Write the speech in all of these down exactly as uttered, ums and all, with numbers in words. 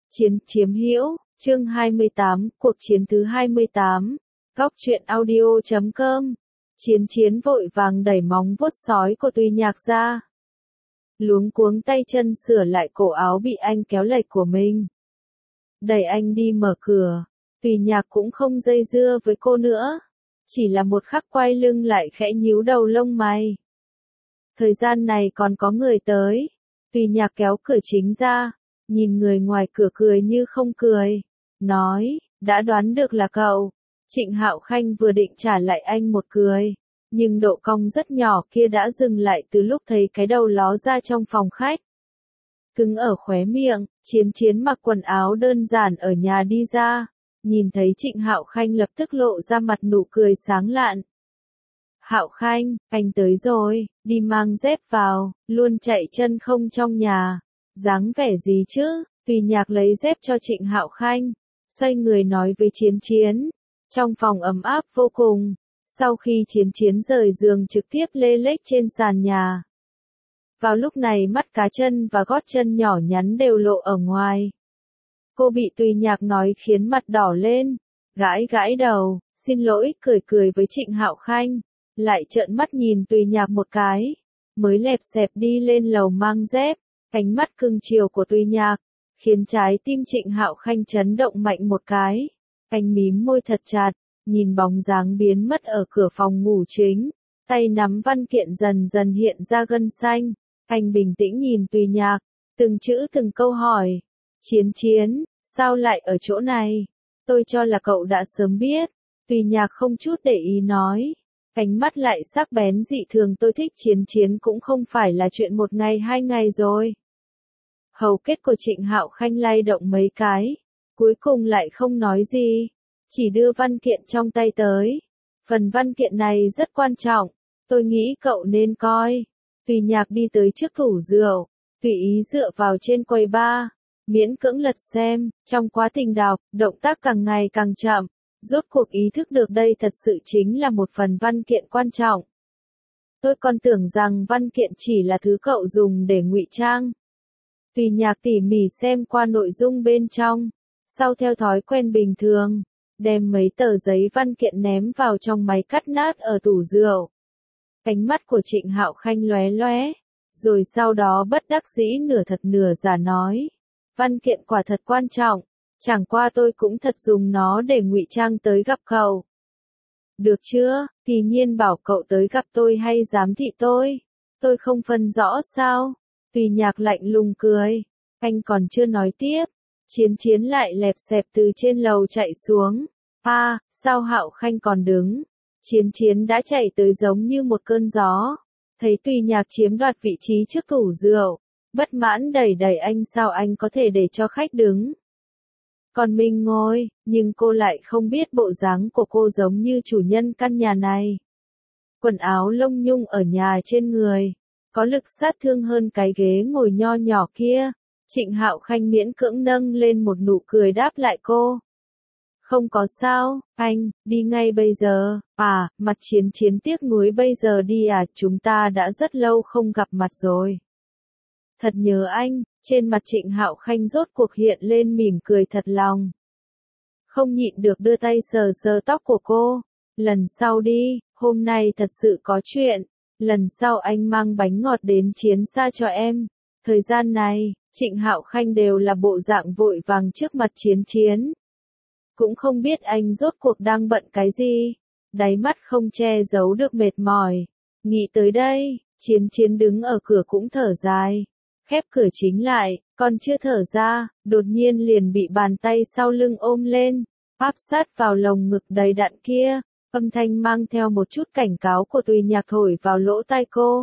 Chiến chiếm hữu, chương hai mươi tám, cuộc chiến thứ hai mươi tám. Góc truyện audio chấm com. Chiến chiến vội vàng đẩy móng vuốt sói của Tùy Nhạc ra. Luống cuống tay chân sửa lại cổ áo bị anh kéo lệch của mình. Đẩy anh đi mở cửa. Tùy Nhạc cũng không dây dưa với cô nữa. Chỉ là một khắc quay lưng lại khẽ nhíu đầu lông mày. Thời gian này còn có người tới. Tùy Nhạc kéo cửa chính ra. Nhìn người ngoài cửa cười như không cười. Nói, đã đoán được là cậu. Trịnh Hạo Khanh vừa định trả lại anh một cười. Nhưng độ cong rất nhỏ kia đã dừng lại từ lúc thấy cái đầu ló ra trong phòng khách. Cứng ở khóe miệng, Chiến Chiến mặc quần áo đơn giản ở nhà đi ra. Nhìn thấy Trịnh Hạo Khanh lập tức lộ ra mặt nụ cười sáng lạn. Hạo Khanh, anh tới rồi, đi mang dép vào, luôn chạy chân không trong nhà. Dáng vẻ gì chứ? Tùy Nhạc lấy dép cho Trịnh Hạo Khanh, xoay người nói với Chiến Chiến. Trong phòng ấm áp vô cùng, sau khi Chiến Chiến rời giường trực tiếp lê lết trên sàn nhà. Vào lúc này mắt cá chân và gót chân nhỏ nhắn đều lộ ở ngoài. Cô bị Tùy Nhạc nói khiến mặt đỏ lên, gãi gãi đầu, xin lỗi, cười cười với Trịnh Hạo Khanh, lại trợn mắt nhìn Tùy Nhạc một cái, mới lẹp xẹp đi lên lầu mang dép. Ánh mắt cưng chiều của Tùy Nhạc, khiến trái tim Trịnh Hạo Khanh chấn động mạnh một cái. Anh mím môi thật chặt, nhìn bóng dáng biến mất ở cửa phòng ngủ chính. Tay nắm văn kiện dần dần hiện ra gân xanh. Anh bình tĩnh nhìn Tùy Nhạc, từng chữ từng câu hỏi. Chiến Chiến, sao lại ở chỗ này? Tôi cho là cậu đã sớm biết. Tùy Nhạc không chút để ý nói. Ánh mắt lại sắc bén dị thường, tôi thích Chiến Chiến cũng không phải là chuyện một ngày hai ngày rồi. Hầu kết của Trịnh Hạo Khanh lay động mấy cái, cuối cùng lại không nói gì, chỉ đưa văn kiện trong tay tới. Phần văn kiện này rất quan trọng, tôi nghĩ cậu nên coi. Tùy Nhạc đi tới trước tủ rượu, tùy ý dựa vào trên quầy bar, miễn cưỡng lật xem, trong quá trình đọc, động tác càng ngày càng chậm, rốt cuộc ý thức được đây thật sự chính là một phần văn kiện quan trọng. Tôi còn tưởng rằng văn kiện chỉ là thứ cậu dùng để ngụy trang. Tùy Nhạc tỉ mỉ xem qua nội dung bên trong, sau theo thói quen bình thường, đem mấy tờ giấy văn kiện ném vào trong máy cắt nát ở tủ rượu. Ánh mắt của Trịnh Hạo Khanh lóe lóe, rồi sau đó bất đắc dĩ nửa thật nửa giả nói, văn kiện quả thật quan trọng, chẳng qua tôi cũng thật dùng nó để ngụy trang tới gặp cậu. Được chưa, thì nhiên bảo cậu tới gặp tôi hay giám thị tôi, tôi không phân rõ sao? Tùy Nhạc lạnh lùng cười, anh còn chưa nói tiếp, Chiến Chiến lại lẹp xẹp từ trên lầu chạy xuống. A, à, sao Hạo Khanh còn đứng? Chiến Chiến đã chạy tới giống như một cơn gió, thấy Tùy Nhạc chiếm đoạt vị trí trước tủ rượu, bất mãn đẩy đẩy anh, sao anh có thể để cho khách đứng? Còn mình ngồi, nhưng cô lại không biết bộ dáng của cô giống như chủ nhân căn nhà này. Quần áo lông nhung ở nhà trên người, có lực sát thương hơn cái ghế ngồi nho nhỏ kia. Trịnh Hạo Khanh miễn cưỡng nâng lên một nụ cười đáp lại cô. Không có sao, anh, đi ngay bây giờ. À, mặt Chiến Chiến tiếc nuối, bây giờ đi à, chúng ta đã rất lâu không gặp mặt rồi. Thật nhớ anh, trên mặt Trịnh Hạo Khanh rốt cuộc hiện lên mỉm cười thật lòng. Không nhịn được đưa tay sờ sờ tóc của cô. Lần sau đi, hôm nay thật sự có chuyện. Lần sau anh mang bánh ngọt đến Chiến xa cho em. Thời gian này, Trịnh Hạo Khanh đều là bộ dạng vội vàng trước mặt Chiến Chiến. Cũng không biết anh rốt cuộc đang bận cái gì. Đáy mắt không che giấu được mệt mỏi. Nghĩ tới đây, Chiến Chiến đứng ở cửa cũng thở dài. Khép cửa chính lại, còn chưa thở ra, đột nhiên liền bị bàn tay sau lưng ôm lên, áp sát vào lồng ngực đầy đặn kia. Âm thanh mang theo một chút cảnh cáo của Tùy Nhạc thổi vào lỗ tai cô.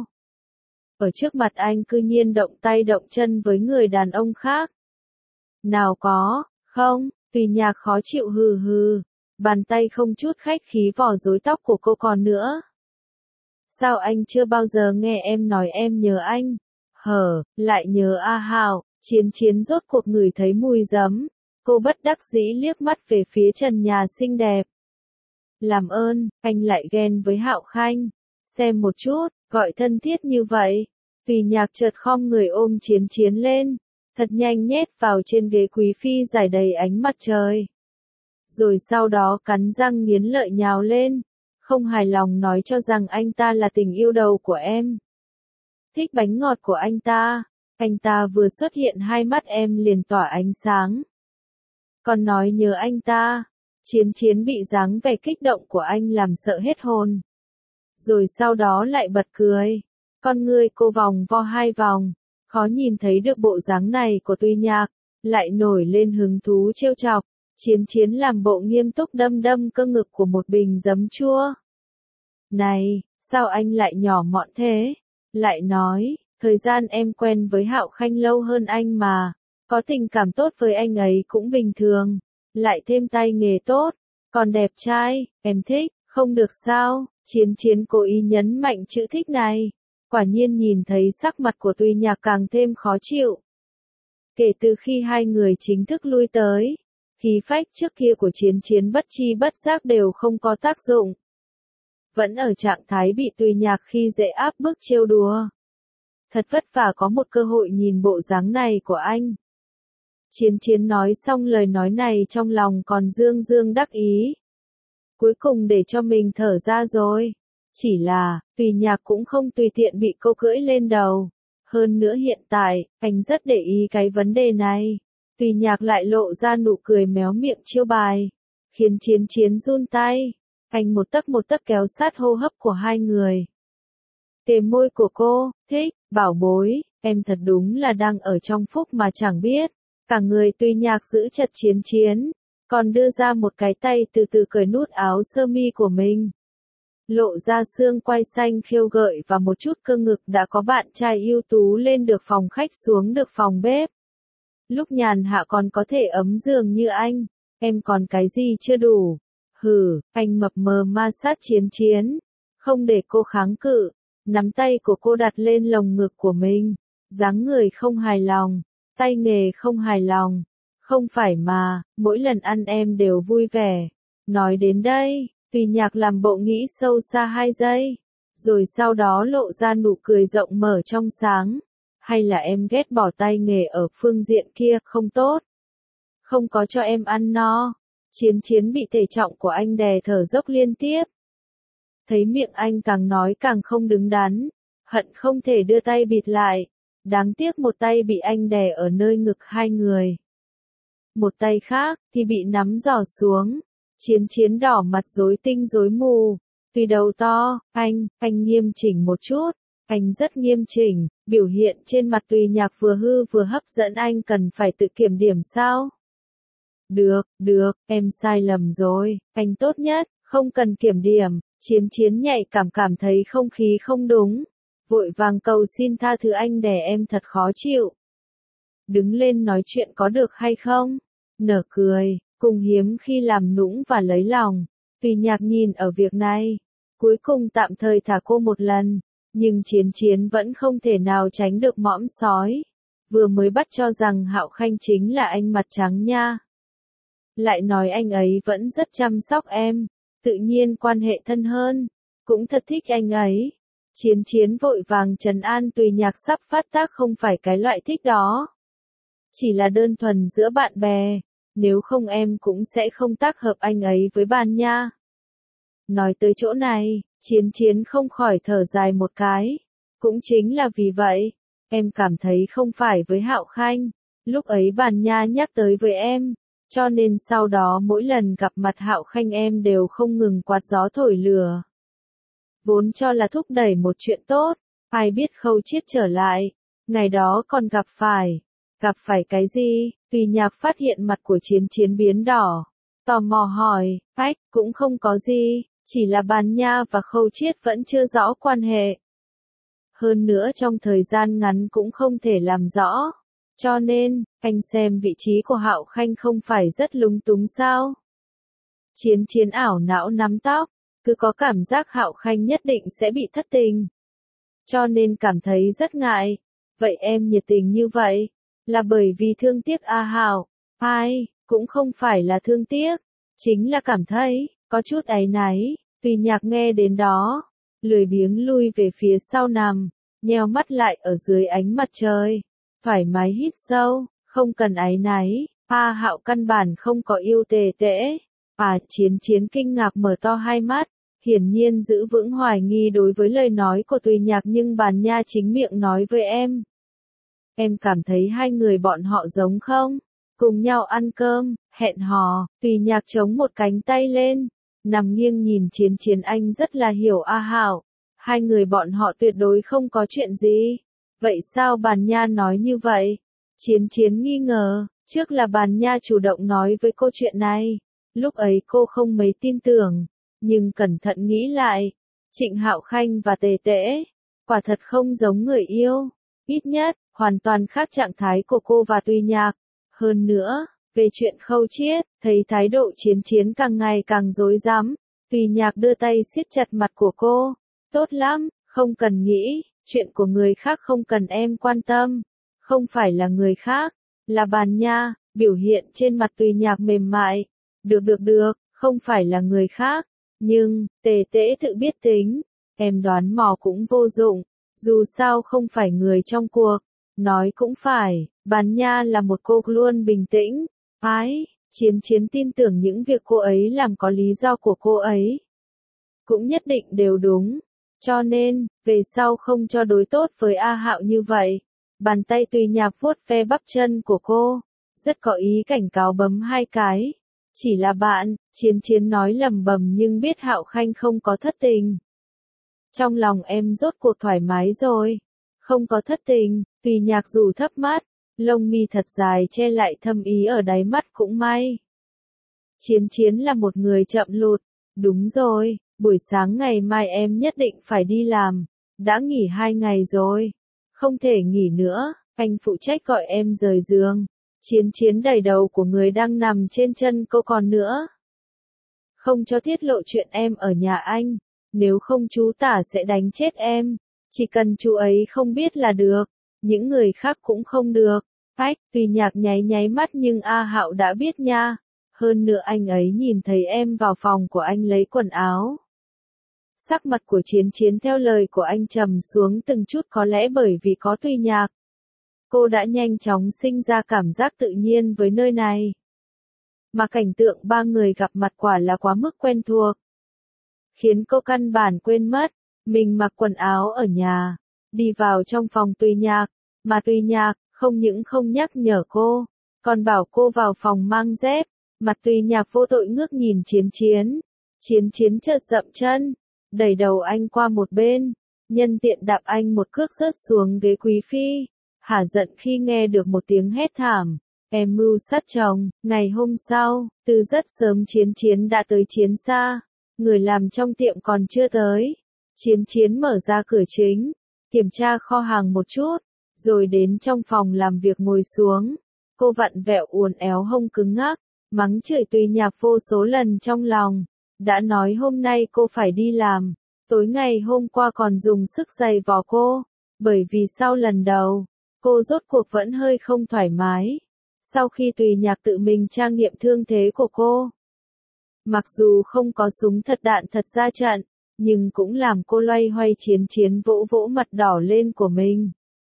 Ở trước mặt anh cư nhiên động tay động chân với người đàn ông khác. Nào có, không, Tùy Nhạc khó chịu hừ hừ, bàn tay không chút khách khí vò rối tóc của cô còn nữa. Sao anh chưa bao giờ nghe em nói em nhớ anh? Hở, lại nhớ A Hạo. Chiến Chiến rốt cuộc ngửi thấy mùi giấm, cô bất đắc dĩ liếc mắt về phía trần nhà xinh đẹp. Làm ơn, anh lại ghen với Hạo Khanh. Xem một chút, gọi thân thiết như vậy. Tùy Nhạc chợt khom người ôm Chiến Chiến lên, thật nhanh nhét vào trên ghế quý phi rải đầy ánh mặt trời. Rồi sau đó cắn răng nghiến lợi nhào lên, không hài lòng nói cho rằng anh ta là tình yêu đầu của em. Thích bánh ngọt của anh ta, anh ta vừa xuất hiện hai mắt em liền tỏa ánh sáng. Còn nói nhớ anh ta, Chiến Chiến bị dáng vẻ kích động của anh làm sợ hết hồn. Rồi sau đó lại bật cười, con ngươi cô vòng vo hai vòng, khó nhìn thấy được bộ dáng này của Tuy Nhạc, lại nổi lên hứng thú trêu chọc. Chiến Chiến làm bộ nghiêm túc đâm đâm cơ ngực của một bình giấm chua. Này, sao anh lại nhỏ mọn thế? Lại nói, thời gian em quen với Hạo Khanh lâu hơn anh mà, có tình cảm tốt với anh ấy cũng bình thường, lại thêm tay nghề tốt, còn đẹp trai, em thích, không được sao? Chiến Chiến cố ý nhấn mạnh chữ thích này, quả nhiên nhìn thấy sắc mặt của Tuy Nhạc càng thêm khó chịu. Kể từ khi hai người chính thức lui tới, khí phách trước kia của Chiến Chiến bất chi bất giác đều không có tác dụng. Vẫn ở trạng thái bị Tuy Nhạc khi dễ áp bức trêu đùa. Thật vất vả có một cơ hội nhìn bộ dáng này của anh. Chiến Chiến nói xong lời nói này trong lòng còn dương dương đắc ý. Cuối cùng để cho mình thở ra rồi. Chỉ là, Tuy Nhạc cũng không tùy tiện bị cô cưỡi lên đầu. Hơn nữa hiện tại, anh rất để ý cái vấn đề này. Tuy Nhạc lại lộ ra nụ cười méo miệng chiêu bài, khiến Chiến Chiến run tay. Anh một tấc một tấc kéo sát hô hấp của hai người. Kề môi của cô, thích, bảo bối, em thật đúng là đang ở trong phúc mà chẳng biết. Cả người Tuy Nhạc giữ chặt Chiến Chiến, còn đưa ra một cái tay từ từ cởi nút áo sơ mi của mình. Lộ ra xương quai xanh khêu gợi và một chút cơ ngực đã có bạn trai ưu tú lên được phòng khách xuống được phòng bếp. Lúc nhàn hạ còn có thể ấm giường như anh, em còn cái gì chưa đủ? Hừ, anh mập mờ ma sát Chiến Chiến, không để cô kháng cự, nắm tay của cô đặt lên lồng ngực của mình, dáng người không hài lòng, tay nghề không hài lòng, không phải mà, mỗi lần ăn em đều vui vẻ. Nói đến đây, Tuy Nhạc làm bộ nghĩ sâu xa hai giây, rồi sau đó lộ ra nụ cười rộng mở trong sáng. Hay là em ghét bỏ tay nghề ở phương diện kia, không tốt. Không có cho em ăn no. Chiến Chiến bị thể trọng của anh đè thở dốc liên tiếp. Thấy miệng anh càng nói càng không đứng đắn, hận không thể đưa tay bịt lại. Đáng tiếc một tay bị anh đè ở nơi ngực hai người. Một tay khác thì bị nắm giỏ xuống. Chiến Chiến đỏ mặt rối tinh rối mù. Vì đầu to, anh, anh nghiêm chỉnh một chút. Anh rất nghiêm chỉnh, biểu hiện trên mặt Tuy Nhạc vừa hư vừa hấp dẫn anh cần phải tự kiểm điểm sao? Được, được, em sai lầm rồi, anh tốt nhất, không cần kiểm điểm. Chiến Chiến nhạy cảm cảm thấy không khí không đúng. Vội vàng cầu xin tha thứ anh để em thật khó chịu. Đứng lên nói chuyện có được hay không? Nở cười, cùng hiếm khi làm nũng và lấy lòng. Tuy Nhạc nhìn ở việc này, cuối cùng tạm thời thả cô một lần. Nhưng Chiến Chiến vẫn không thể nào tránh được mõm sói. Vừa mới bắt cho rằng Hạo Khanh chính là anh mặt trắng nha. Lại nói anh ấy vẫn rất chăm sóc em, tự nhiên quan hệ thân hơn, cũng thật thích anh ấy. Chiến Chiến vội vàng trấn an Tuy Nhạc sắp phát tác không phải cái loại thích đó. Chỉ là đơn thuần giữa bạn bè, nếu không em cũng sẽ không tác hợp anh ấy với bạn nha. Nói tới chỗ này, Chiến Chiến không khỏi thở dài một cái. Cũng chính là vì vậy, em cảm thấy không phải với Hạo Khanh, lúc ấy Bàn Nha nhắc tới với em, cho nên sau đó mỗi lần gặp mặt Hạo Khanh em đều không ngừng quạt gió thổi lửa. Vốn cho là thúc đẩy một chuyện tốt, ai biết Khâu Chiết trở lại, ngày đó còn gặp phải, gặp phải cái gì? Tuy Nhạc phát hiện mặt của Chiến Chiến biến đỏ, tò mò hỏi, ách, cũng không có gì. Chỉ là Bàn Nha và Khâu Chiết vẫn chưa rõ quan hệ. Hơn nữa trong thời gian ngắn cũng không thể làm rõ. Cho nên, anh xem vị trí của Hạo Khanh không phải rất lúng túng sao? Chiến Chiến ảo não nắm tóc, cứ có cảm giác Hạo Khanh nhất định sẽ bị thất tình. Cho nên cảm thấy rất ngại. Vậy em nhiệt tình như vậy, là bởi vì thương tiếc A Hạo? Ai, cũng không phải là thương tiếc, chính là cảm thấy có chút áy náy. Tuy Nhạc nghe đến đó, lười biếng lui về phía sau nằm, nheo mắt lại ở dưới ánh mặt trời. thoải mái hít sâu, không cần áy náy, A Hạo căn bản không có yêu Tề Tễ. À, Chiến Chiến kinh ngạc mở to hai mắt, hiển nhiên giữ vững hoài nghi đối với lời nói của Tùy Nhạc, nhưng Bàn Nha chính miệng nói với em. Em cảm thấy hai người bọn họ giống không? Cùng nhau ăn cơm, hẹn hò. Tùy Nhạc chống một cánh tay lên, nằm nghiêng nhìn Chiến Chiến, anh rất là hiểu A Hạo. Hai người bọn họ tuyệt đối không có chuyện gì. Vậy sao Bàn Nha nói như vậy? Chiến Chiến nghi ngờ, trước là Bàn Nha chủ động nói với cô chuyện này. Lúc ấy cô không mấy tin tưởng, nhưng cẩn thận nghĩ lại, Trịnh Hạo Khanh và Tề Tễ, quả thật không giống người yêu. Ít nhất, hoàn toàn khác trạng thái của cô và Tùy Nhạc. Hơn nữa, về chuyện Khâu Chiết, thấy thái độ Chiến Chiến càng ngày càng rối rắm, Tùy Nhạc đưa tay siết chặt mặt của cô. Tốt lắm, không cần nghĩ, chuyện của người khác không cần em quan tâm. Không phải là người khác, là Bàn Nha. Biểu hiện trên mặt Tùy Nhạc mềm mại. Được được được, không phải là người khác. Nhưng, Tề Tễ tự biết tính, em đoán mò cũng vô dụng. Dù sao không phải người trong cuộc. Nói cũng phải, Bàn Nha là một cô luôn bình tĩnh. Ái, Chiến Chiến tin tưởng những việc cô ấy làm có lý do của cô ấy. Cũng nhất định đều đúng. Cho nên, về sau không cho đối tốt với A Hạo như vậy. Bàn tay Tùy Nhạc vuốt ve bắp chân của cô, rất có ý cảnh cáo bấm hai cái. Chỉ là bạn, Chiến Chiến nói lầm bầm nhưng biết Hạo Khanh không có thất tình. Trong lòng em rốt cuộc thoải mái rồi. Không có thất tình. Tùy Nhạc rủ thấp mắt, lông mi thật dài che lại thâm ý ở đáy mắt cũng may. Chiến Chiến là một người chậm lụt. Đúng rồi, buổi sáng ngày mai em nhất định phải đi làm. Đã nghỉ hai ngày rồi. Không thể nghỉ nữa, anh phụ trách gọi em rời giường. Chiến Chiến đẩy đầu của người đang nằm trên chân cô còn nữa. Không cho tiết lộ chuyện em ở nhà anh. Nếu không chú tả sẽ đánh chết em. Chỉ cần chú ấy không biết là được. Những người khác cũng không được. Ách, Tùy Nhạc nháy nháy mắt nhưng A Hạo đã biết nha. Hơn nữa anh ấy nhìn thấy em vào phòng của anh lấy quần áo. Sắc mặt của Chiến Chiến theo lời của anh trầm xuống từng chút, có lẽ bởi vì có Tùy Nhạc. Cô đã nhanh chóng sinh ra cảm giác tự nhiên với nơi này. Mà cảnh tượng ba người gặp mặt quả là quá mức quen thuộc. Khiến cô căn bản quên mất, mình mặc quần áo ở nhà, đi vào trong phòng Tùy Nhạc, mà Tùy Nhạc không những không nhắc nhở cô, còn bảo cô vào phòng mang dép. Mặt Tùy Nhạc vô tội ngước nhìn Chiến Chiến. Chiến Chiến chợt dậm chân, đẩy đầu anh qua một bên, nhân tiện đạp anh một cước rớt xuống ghế quý phi. Hả giận khi nghe được một tiếng hét thảm. Em mưu sát chồng. Ngày hôm sau, từ rất sớm Chiến Chiến đã tới Chiến gia. Người làm trong tiệm còn chưa tới. Chiến Chiến mở ra cửa chính, kiểm tra kho hàng một chút, rồi đến trong phòng làm việc ngồi xuống. Cô vặn vẹo uốn éo hông cứng ngắc, mắng chửi Tùy Nhạc vô số lần trong lòng. Đã nói hôm nay cô phải đi làm, tối ngày hôm qua còn dùng sức giày vò cô, bởi vì sau lần đầu, cô rốt cuộc vẫn hơi không thoải mái. Sau khi Tùy Nhạc tự mình trang nghiệm thương thế của cô, mặc dù không có súng thật đạn thật ra trận, nhưng cũng làm cô loay hoay. Chiến Chiến vỗ vỗ mặt đỏ lên của mình.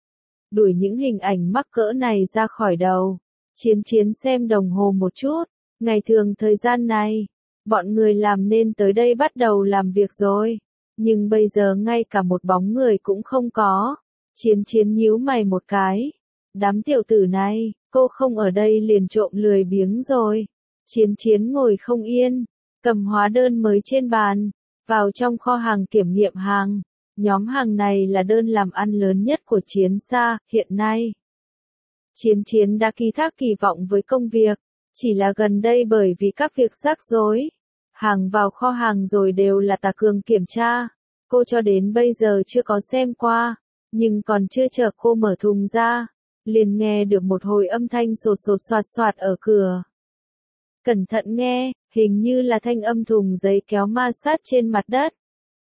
Đuổi những hình ảnh mắc cỡ này ra khỏi đầu. Chiến Chiến xem đồng hồ một chút, ngày thường thời gian này, bọn người làm nên tới đây bắt đầu làm việc rồi. Nhưng bây giờ ngay cả một bóng người cũng không có. Chiến Chiến nhíu mày một cái. Đám tiểu tử này, cô không ở đây liền trộm lười biếng rồi. Chiến Chiến ngồi không yên, cầm hóa đơn mới trên bàn, vào trong kho hàng kiểm nghiệm hàng. Nhóm hàng này là đơn làm ăn lớn nhất của Chiến gia hiện nay. Chiến Chiến đã ký thác kỳ vọng với công việc, chỉ là gần đây bởi vì các việc rắc rối, hàng vào kho hàng rồi đều là Tà Cường kiểm tra. Cô cho đến bây giờ chưa có xem qua, nhưng còn chưa chờ cô mở thùng ra, liền nghe được một hồi âm thanh sột sột soạt soạt ở cửa. Cẩn thận nghe, hình như là thanh âm thùng giấy kéo ma sát trên mặt đất.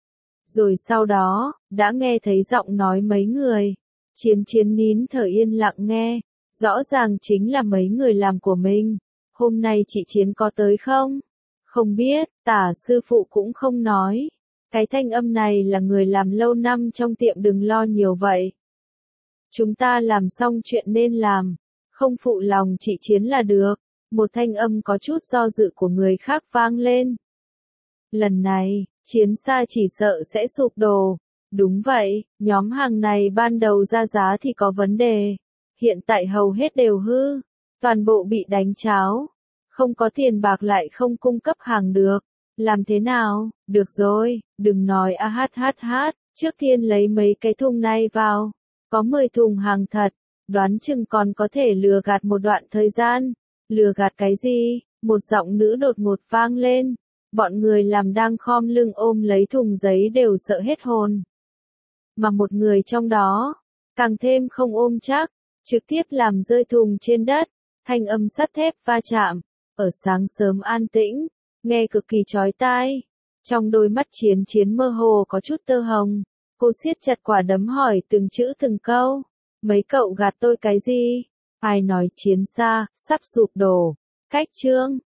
Rồi sau đó, đã nghe thấy giọng nói mấy người. Chiến Chiến nín thở yên lặng nghe, rõ ràng chính là mấy người làm của mình. Hôm nay chị Chiến có tới không? Không biết, Tả sư phụ cũng không nói. Cái thanh âm này là người làm lâu năm trong tiệm, đừng lo nhiều vậy. Chúng ta làm xong chuyện nên làm, không phụ lòng chị Chiến là được. Một thanh âm có chút do dự của người khác vang lên. Lần này, Chiến Sa chỉ sợ sẽ sụp đổ. Đúng vậy, nhóm hàng này ban đầu ra giá thì có vấn đề. Hiện tại hầu hết đều hư, toàn bộ bị đánh cháo. Không có tiền bạc lại không cung cấp hàng được. Làm thế nào? Được rồi, đừng nói a hát hát hát, trước tiên lấy mấy cái thùng này vào. Có mười thùng hàng thật, đoán chừng còn có thể lừa gạt một đoạn thời gian. Lừa gạt cái gì? Một giọng nữ đột ngột vang lên. Bọn người làm đang khom lưng ôm lấy thùng giấy đều sợ hết hồn. Mà một người trong đó, càng thêm không ôm chắc, trực tiếp làm rơi thùng trên đất, thanh âm sắt thép va chạm, ở sáng sớm an tĩnh, nghe cực kỳ chói tai. Trong đôi mắt Chiến Chiến mơ hồ có chút tơ hồng, cô siết chặt quả đấm hỏi từng chữ từng câu. Mấy cậu gạt tôi cái gì? Ai nói Chiến Sa sắp sụp đổ? Cách chương